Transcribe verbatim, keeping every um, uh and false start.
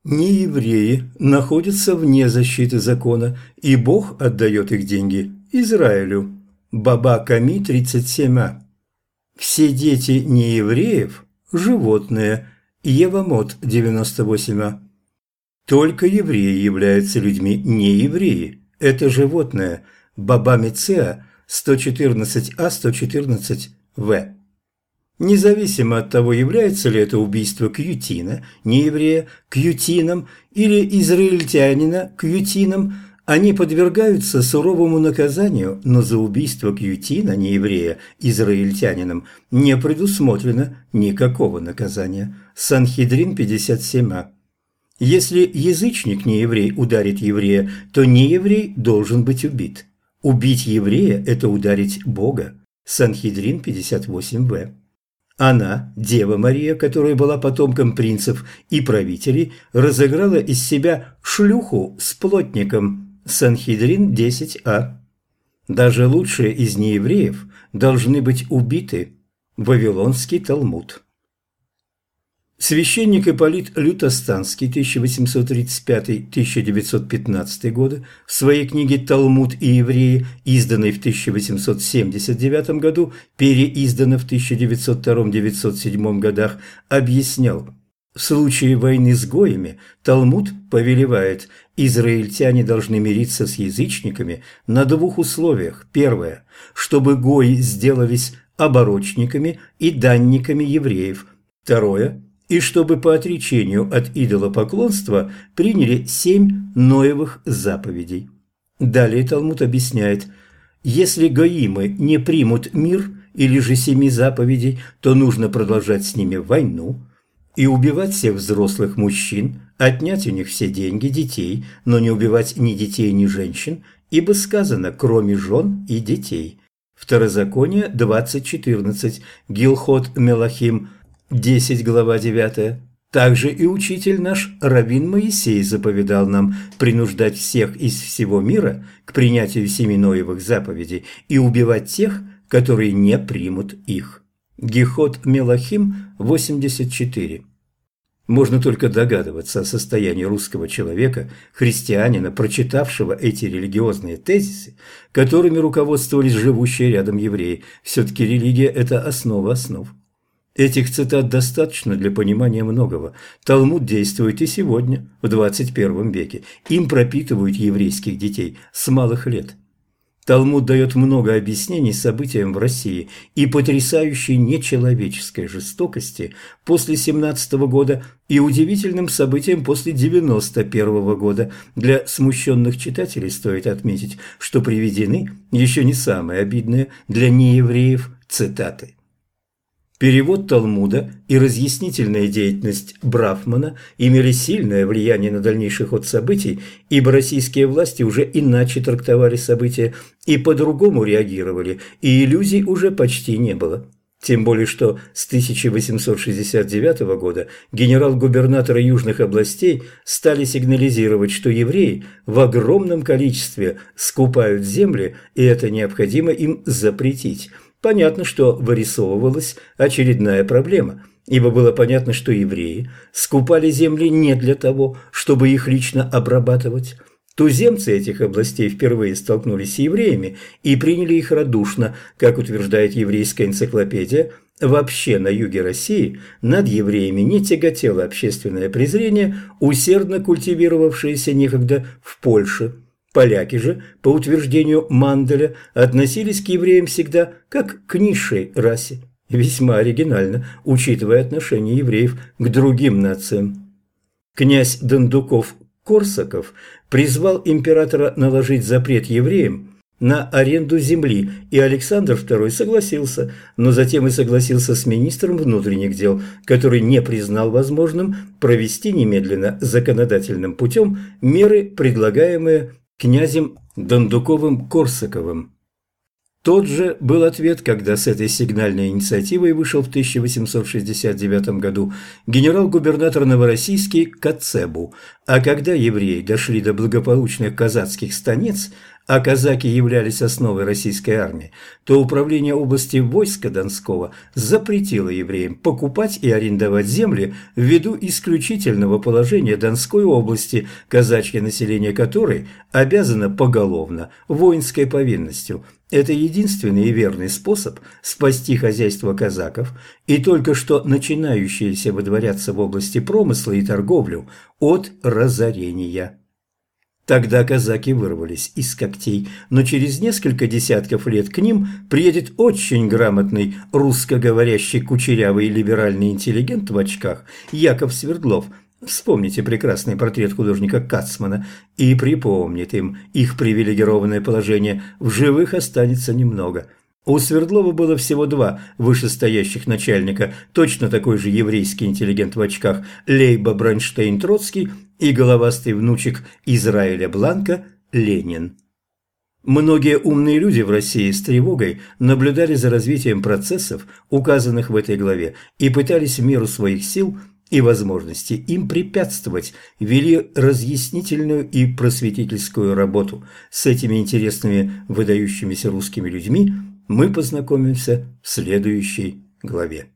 Неевреи находятся вне защиты закона, и Бог отдает их деньги Израилю. Баба Ками тридцать семь а. Все дети неевреев – животные. Евамот девяносто восемь а. Только евреи являются людьми неевреи. Это животное. Баба Мицеа сто четырнадцать а сто четырнадцать в. Независимо от того, является ли это убийство кьютина, нееврея, кьютином или израильтянина, кьютином, они подвергаются суровому наказанию, но за убийство кьютина, нееврея, израильтянином не предусмотрено никакого наказания. Санхедрин пятьдесят семь а. Если язычник нееврей ударит еврея, то нееврей должен быть убит. Убить еврея – это ударить Бога. Санхедрин пятьдесят восемь в. Она, Дева Мария, которая была потомком принцев и правителей, разыграла из себя шлюху с плотником. Санхедрин десять а. Даже лучшие из неевреев должны быть убиты. Вавилонский Талмуд. Священник Ипполит Лютостанский тысяча восемьсот тридцать пятый — тысяча девятьсот пятнадцатый годы в своей книге «Талмуд и евреи», изданной в тысяча восемьсот семьдесят девятом году, переиздана в тысяча девятьсот втором — девятьсот седьмом годах, объяснял: в случае войны с гоями Талмуд повелевает, израильтяне должны мириться с язычниками на двух условиях. Первое – чтобы гои сделались оборочниками и данниками евреев. Второе – и чтобы по отречению от идолопоклонства приняли семь Ноевых заповедей. Далее Талмуд объясняет: если гоимы не примут мир или же семи заповедей, то нужно продолжать с ними войну и убивать всех взрослых мужчин, отнять у них все деньги, детей, но не убивать ни детей, ни женщин, ибо сказано: кроме жен и детей. Второзаконие двадцать четырнадцать, Гилхот Мелахим десять, глава девятая. Также и учитель наш раввин Моисей заповедал нам принуждать всех из всего мира к принятию семи Ноевых заповедей и убивать тех, которые не примут их. Гихот Мелахим восемьдесят четыре. Можно только догадываться о состоянии русского человека, христианина, прочитавшего эти религиозные тезисы, которыми руководствовались живущие рядом евреи. Все-таки религия – это основа основ. Этих цитат достаточно для понимания многого. Талмуд действует и сегодня, в двадцать первом веке. Им пропитывают еврейских детей с малых лет. Талмуд дает много объяснений событиям в России и потрясающей нечеловеческой жестокости после семнадцатого года и удивительным событиям после девяносто первого года. Для смущенных читателей стоит отметить, что приведены еще не самые обидные для неевреев цитаты. Перевод Талмуда и разъяснительная деятельность Брафмана имели сильное влияние на дальнейший ход событий, ибо российские власти уже иначе трактовали события и по-другому реагировали, и иллюзий уже почти не было. Тем более, что с тысяча восемьсот шестьдесят девятого года генерал-губернаторы южных областей стали сигнализировать, что евреи в огромном количестве скупают земли, и это необходимо им запретить. Понятно, что вырисовывалась очередная проблема, ибо было понятно, что евреи скупали земли не для того, чтобы их лично обрабатывать. Туземцы этих областей впервые столкнулись с евреями и приняли их радушно, как утверждает еврейская энциклопедия. Вообще на юге России над евреями не тяготело общественное презрение, усердно культивировавшееся некогда в Польше. Поляки же, по утверждению Манделя, относились к евреям всегда как к низшей расе. Весьма оригинально, учитывая отношение евреев к другим нациям. Князь Дондуков-Корсаков призвал императора наложить запрет евреям на аренду земли, и Александр второй согласился, но затем и согласился с министром внутренних дел, который не признал возможным провести немедленно законодательным путем меры, предлагаемые князем Дондуковым-Корсаковым. Тот же был ответ, когда с этой сигнальной инициативой вышел в тысяча восемьсот шестьдесят девятом году генерал-губернатор Новороссийский Коцебу, а когда евреи дошли до благополучных казацких станиц, а казаки являлись основой российской армии, то управление области войска Донского запретило евреям покупать и арендовать земли ввиду исключительного положения Донской области, казачье население которой обязано поголовно воинской повинностью. Это единственный и верный способ спасти хозяйство казаков, и только что начинающиеся выдворяться в области промысла и торговлю от разорения. Тогда казаки вырвались из когтей, но через несколько десятков лет к ним приедет очень грамотный русскоговорящий кучерявый либеральный интеллигент в очках Яков Свердлов. Вспомните прекрасный портрет художника Кацмана и припомнит им их привилегированное положение. В живых останется немного. У Свердлова было всего два вышестоящих начальника, точно такой же еврейский интеллигент в очках Лейба Бронштейн-Троцкий и головастый внучек Израиля Бланка Ленин. Многие умные люди в России с тревогой наблюдали за развитием процессов, указанных в этой главе, и пытались в меру своих сил и возможностей им препятствовать, вели разъяснительную и просветительскую работу. С этими интересными, выдающимися русскими людьми мы познакомимся в следующей главе.